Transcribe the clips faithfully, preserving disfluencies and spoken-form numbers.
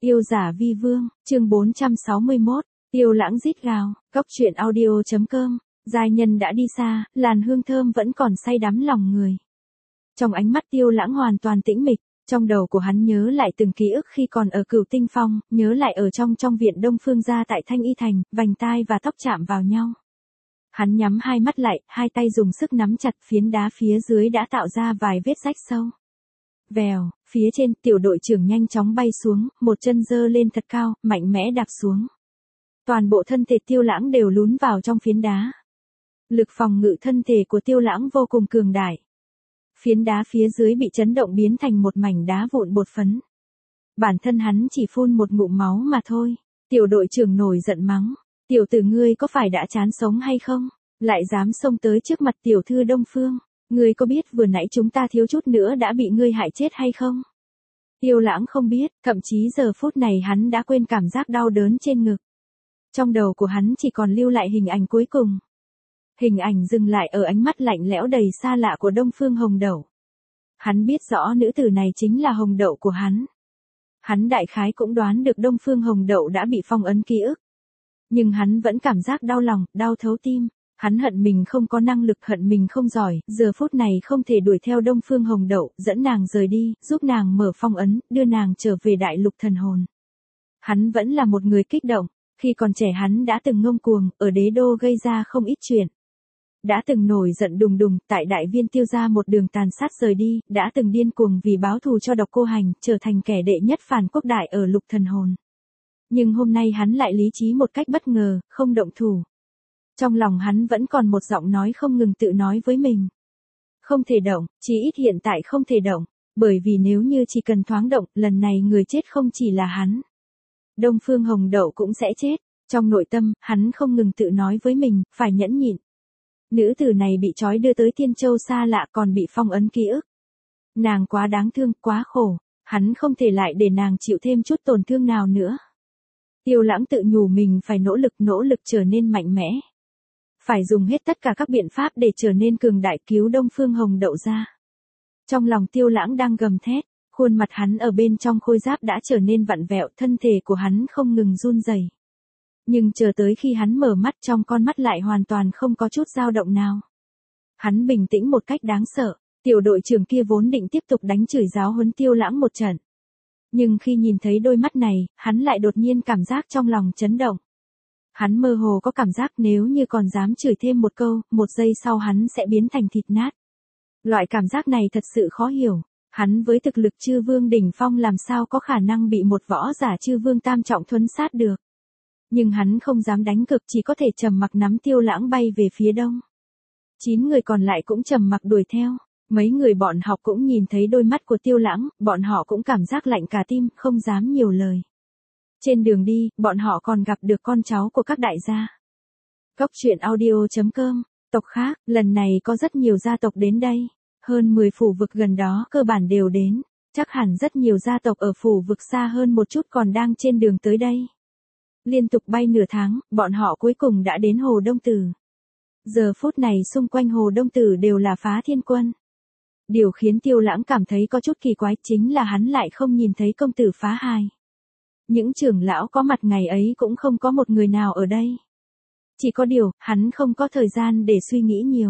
Yêu giả vi vương, chương bốn trăm sáu mươi mốt, Tiêu Lãng rít gào, Cốc truyện audio chấm com, giai nhân đã đi xa, làn hương thơm vẫn còn say đắm lòng người. Trong ánh mắt Tiêu Lãng hoàn toàn tĩnh mịch, trong đầu của hắn nhớ lại từng ký ức khi còn ở Cửu Tinh Phong, nhớ lại ở trong trong viện Đông Phương gia tại Thanh Y Thành, vành tai và tóc chạm vào nhau. Hắn nhắm hai mắt lại, hai tay dùng sức nắm chặt phiến đá phía dưới đã tạo ra vài vết rách sâu. Vèo, phía trên tiểu đội trưởng nhanh chóng bay xuống, một chân giơ lên thật cao, mạnh mẽ đạp xuống. Toàn bộ thân thể Tiêu Lãng đều lún vào trong phiến đá. Lực phòng ngự thân thể của Tiêu Lãng vô cùng cường đại. Phiến đá phía dưới bị chấn động biến thành một mảnh đá vụn bột phấn. Bản thân hắn chỉ phun một ngụm máu mà thôi. Tiểu đội trưởng nổi giận mắng. Tiểu tử ngươi có phải đã chán sống hay không? Lại dám xông tới trước mặt tiểu thư Đông Phương. Ngươi có biết vừa nãy chúng ta thiếu chút nữa đã bị ngươi hại chết hay không? Tiêu Lãng không biết, thậm chí giờ phút này hắn đã quên cảm giác đau đớn trên ngực. Trong đầu của hắn chỉ còn lưu lại hình ảnh cuối cùng. Hình ảnh dừng lại ở ánh mắt lạnh lẽo đầy xa lạ của Đông Phương Hồng Đậu. Hắn biết rõ nữ tử này chính là Hồng Đậu của hắn. Hắn đại khái cũng đoán được Đông Phương Hồng Đậu đã bị phong ấn ký ức. Nhưng hắn vẫn cảm giác đau lòng, đau thấu tim. Hắn hận mình không có năng lực, hận mình không giỏi, giờ phút này không thể đuổi theo Đông Phương Hồng Đậu, dẫn nàng rời đi, giúp nàng mở phong ấn, đưa nàng trở về đại lục thần hồn. Hắn vẫn là một người kích động, khi còn trẻ hắn đã từng ngông cuồng, ở đế đô gây ra không ít chuyện. Đã từng nổi giận đùng đùng, tại đại viên Tiêu gia một đường tàn sát rời đi, đã từng điên cuồng vì báo thù cho Độc Cô Hành, trở thành kẻ đệ nhất phản quốc đại ở lục thần hồn. Nhưng hôm nay hắn lại lý trí một cách bất ngờ, không động thủ. Trong lòng hắn vẫn còn một giọng nói không ngừng tự nói với mình. Không thể động, chí ít hiện tại không thể động, bởi vì nếu như chỉ cần thoáng động, lần này người chết không chỉ là hắn. Đông Phương Hồng Đậu cũng sẽ chết. Trong nội tâm, hắn không ngừng tự nói với mình, phải nhẫn nhịn. Nữ tử này bị trói đưa tới Tiên Châu xa lạ còn bị phong ấn ký ức. Nàng quá đáng thương, quá khổ, hắn không thể lại để nàng chịu thêm chút tổn thương nào nữa. Tiêu Lãng tự nhủ mình phải nỗ lực nỗ lực trở nên mạnh mẽ. Phải dùng hết tất cả các biện pháp để trở nên cường đại cứu Đông Phương Hồng Đậu ra. Trong lòng Tiêu Lãng đang gầm thét, khuôn mặt hắn ở bên trong khôi giáp đã trở nên vặn vẹo, thân thể của hắn không ngừng run rẩy. Nhưng chờ tới khi hắn mở mắt trong con mắt lại hoàn toàn không có chút dao động nào. Hắn bình tĩnh một cách đáng sợ, tiểu đội trưởng kia vốn định tiếp tục đánh chửi giáo huấn Tiêu Lãng một trận. Nhưng khi nhìn thấy đôi mắt này, hắn lại đột nhiên cảm giác trong lòng chấn động. Hắn mơ hồ có cảm giác nếu như còn dám chửi thêm một câu, một giây sau hắn sẽ biến thành thịt nát. Loại cảm giác này thật sự khó hiểu, hắn với thực lực chư vương đỉnh phong làm sao có khả năng bị một võ giả chư vương tam trọng thuấn sát được. Nhưng hắn không dám đánh cược, chỉ có thể trầm mặc nắm Tiêu Lãng bay về phía đông. Chín người còn lại cũng trầm mặc đuổi theo, mấy người bọn họ cũng nhìn thấy đôi mắt của Tiêu Lãng, bọn họ cũng cảm giác lạnh cả tim, không dám nhiều lời. Trên đường đi, bọn họ còn gặp được con cháu của các đại gia. Cốc truyện audio chấm com, tộc khác, lần này có rất nhiều gia tộc đến đây. Hơn mười phủ vực gần đó cơ bản đều đến, chắc hẳn rất nhiều gia tộc ở phủ vực xa hơn một chút còn đang trên đường tới đây. Liên tục bay nửa tháng, bọn họ cuối cùng đã đến Hồ Đông Tử. Giờ phút này xung quanh Hồ Đông Tử đều là Phá Thiên Quân. Điều khiến Tiêu Lãng cảm thấy có chút kỳ quái chính là hắn lại không nhìn thấy công tử Phá Hài. Những trưởng lão có mặt ngày ấy cũng không có một người nào ở đây. Chỉ có điều, hắn không có thời gian để suy nghĩ nhiều.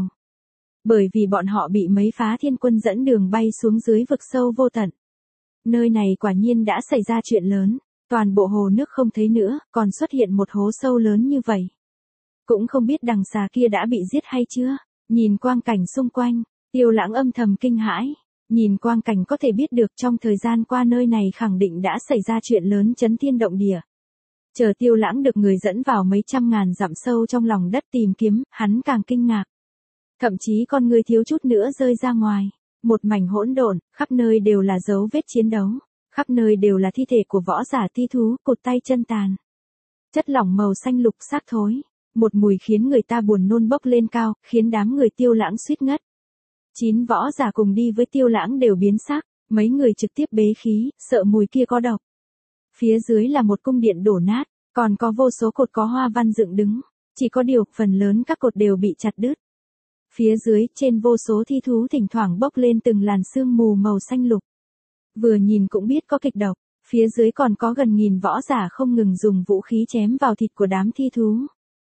Bởi vì bọn họ bị mấy Phá Thiên Quân dẫn đường bay xuống dưới vực sâu vô tận. Nơi này quả nhiên đã xảy ra chuyện lớn. Toàn bộ hồ nước không thấy nữa, còn xuất hiện một hố sâu lớn như vậy. Cũng không biết đằng xà kia đã bị giết hay chưa. Nhìn quang cảnh xung quanh, Tiêu Lãng âm thầm kinh hãi. Nhìn quang cảnh có thể biết được trong thời gian qua nơi này khẳng định đã xảy ra chuyện lớn chấn thiên động địa. Chờ Tiêu Lãng được người dẫn vào mấy trăm ngàn dặm sâu trong lòng đất tìm kiếm, hắn càng kinh ngạc. Thậm chí con người thiếu chút nữa rơi ra ngoài. Một mảnh hỗn độn, khắp nơi đều là dấu vết chiến đấu. Khắp nơi đều là thi thể của võ giả ti thú, cụt tay chân tàn. Chất lỏng màu xanh lục xác thối. Một mùi khiến người ta buồn nôn bốc lên cao, khiến đám người Tiêu Lãng suýt ngất. Chín võ giả cùng đi với Tiêu Lãng đều biến sắc, mấy người trực tiếp bế khí, sợ mùi kia có độc. Phía dưới là một cung điện đổ nát, còn có vô số cột có hoa văn dựng đứng. Chỉ có điều, phần lớn các cột đều bị chặt đứt. Phía dưới, trên vô số thi thú thỉnh thoảng bốc lên từng làn sương mù màu xanh lục. Vừa nhìn cũng biết có kịch độc, Phía dưới còn có gần nghìn võ giả không ngừng dùng vũ khí chém vào thịt của đám thi thú.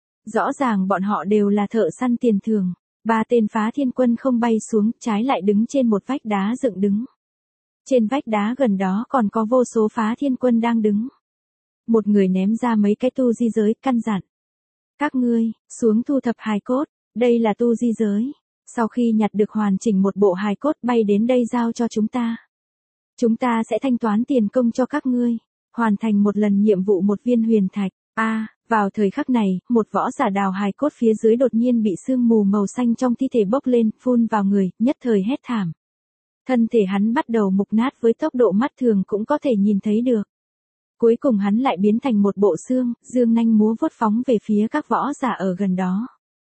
Rõ ràng bọn họ đều là thợ săn tiền thưởng. Ba tên phá thiên quân không bay xuống, trái lại đứng trên một vách đá dựng đứng. Trên vách đá gần đó còn có vô số phá thiên quân đang đứng. Một người ném ra mấy cái tu di giới, căn dặn. Các ngươi, xuống thu thập hài cốt, đây là tu di giới. Sau khi nhặt được hoàn chỉnh một bộ hài cốt bay đến đây giao cho chúng ta. Chúng ta sẽ thanh toán tiền công cho các ngươi. Hoàn thành một lần nhiệm vụ một viên huyền thạch. A, à, vào thời khắc này, một võ giả đào hài cốt phía dưới đột nhiên bị sương mù màu xanh trong thi thể bốc lên, phun vào người, nhất thời hét thảm. Thân thể hắn bắt đầu mục nát với tốc độ mắt thường cũng có thể nhìn thấy được. Cuối cùng hắn lại biến thành một bộ xương, dương nanh múa vuốt phóng về phía các võ giả ở gần đó.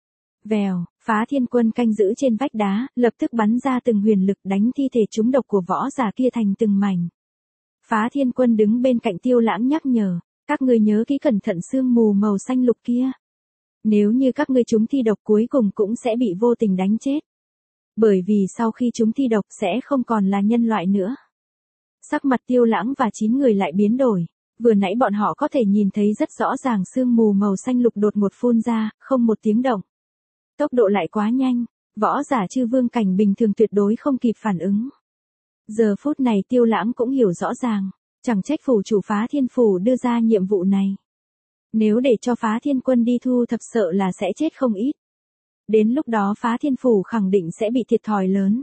Vèo, phá thiên quân canh giữ trên vách đá, lập tức bắn ra từng huyền lực đánh thi thể trúng độc của võ giả kia thành từng mảnh. Phá thiên quân đứng bên cạnh Tiêu Lãng nhắc nhở, các ngươi nhớ kỹ cẩn thận sương mù màu xanh lục kia. Nếu như các ngươi trúng thi độc cuối cùng cũng sẽ bị vô tình đánh chết. Bởi vì sau khi trúng thi độc sẽ không còn là nhân loại nữa. Sắc mặt Tiêu Lãng và chín người lại biến đổi. Vừa nãy bọn họ có thể nhìn thấy rất rõ ràng sương mù màu xanh lục đột ngột phun ra, không một tiếng động. Tốc độ lại quá nhanh, võ giả chư vương cảnh bình thường tuyệt đối không kịp phản ứng. Giờ phút này Tiêu Lãng cũng hiểu rõ ràng, chẳng trách phủ chủ phá thiên phủ đưa ra nhiệm vụ này. Nếu để cho phá thiên quân đi thu thập sợ là sẽ chết không ít. Đến lúc đó phá thiên phủ khẳng định sẽ bị thiệt thòi lớn.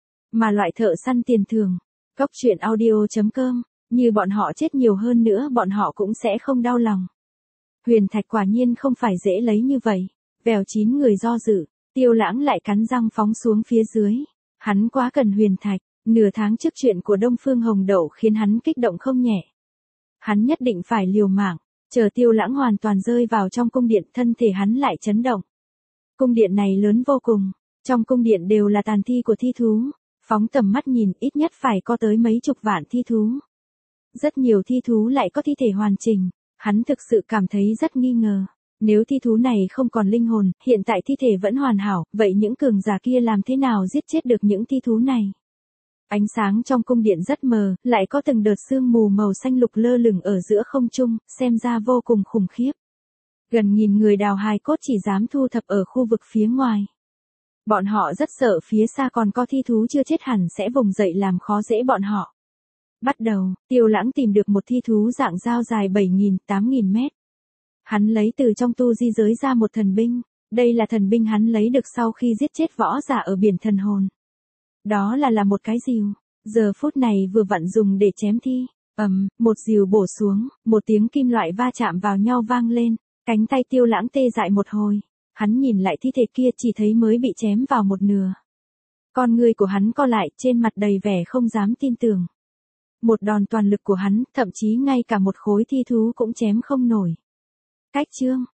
Mà loại thợ săn tiền thường, cốc truyện audio chấm com, như bọn họ chết nhiều hơn nữa bọn họ cũng sẽ không đau lòng. Huyền thạch quả nhiên không phải dễ lấy như vậy. Vèo chín người do dự, Tiêu Lãng lại cắn răng phóng xuống phía dưới. Hắn quá cần huyền thạch, nửa tháng trước chuyện của Đông Phương Hồng Đậu khiến hắn kích động không nhẹ. Hắn nhất định phải liều mạng, chờ Tiêu Lãng hoàn toàn rơi vào trong cung điện thân thể hắn lại chấn động. Cung điện này lớn vô cùng, trong cung điện đều là tàn thi của thi thú, phóng tầm mắt nhìn ít nhất phải có tới mấy chục vạn thi thú. Rất nhiều thi thú lại có thi thể hoàn chỉnh, hắn thực sự cảm thấy rất nghi ngờ. Nếu thi thú này không còn linh hồn, hiện tại thi thể vẫn hoàn hảo, vậy những cường giả kia làm thế nào giết chết được những thi thú này? Ánh sáng trong cung điện rất mờ, lại có từng đợt sương mù màu xanh lục lơ lửng ở giữa không trung, xem ra vô cùng khủng khiếp. Gần nghìn người đào hài cốt chỉ dám thu thập ở khu vực phía ngoài. Bọn họ rất sợ phía xa còn có thi thú chưa chết hẳn sẽ vùng dậy làm khó dễ bọn họ. Bắt đầu, Tiêu Lãng tìm được một thi thú dạng dao dài bảy nghìn, tám nghìn mét. Hắn lấy từ trong tu di giới ra một thần binh, đây là thần binh hắn lấy được sau khi giết chết võ giả ở biển thần hồn. Đó là là một cái rìu, giờ phút này vừa vặn dùng để chém thi, ầm, một rìu bổ xuống, một tiếng kim loại va chạm vào nhau vang lên, cánh tay Tiêu Lãng tê dại một hồi, hắn nhìn lại thi thể kia chỉ thấy mới bị chém vào một nửa. Con người của hắn co lại trên mặt đầy vẻ không dám tin tưởng. Một đòn toàn lực của hắn, thậm chí ngay cả một khối thi thú cũng chém không nổi. Cách chương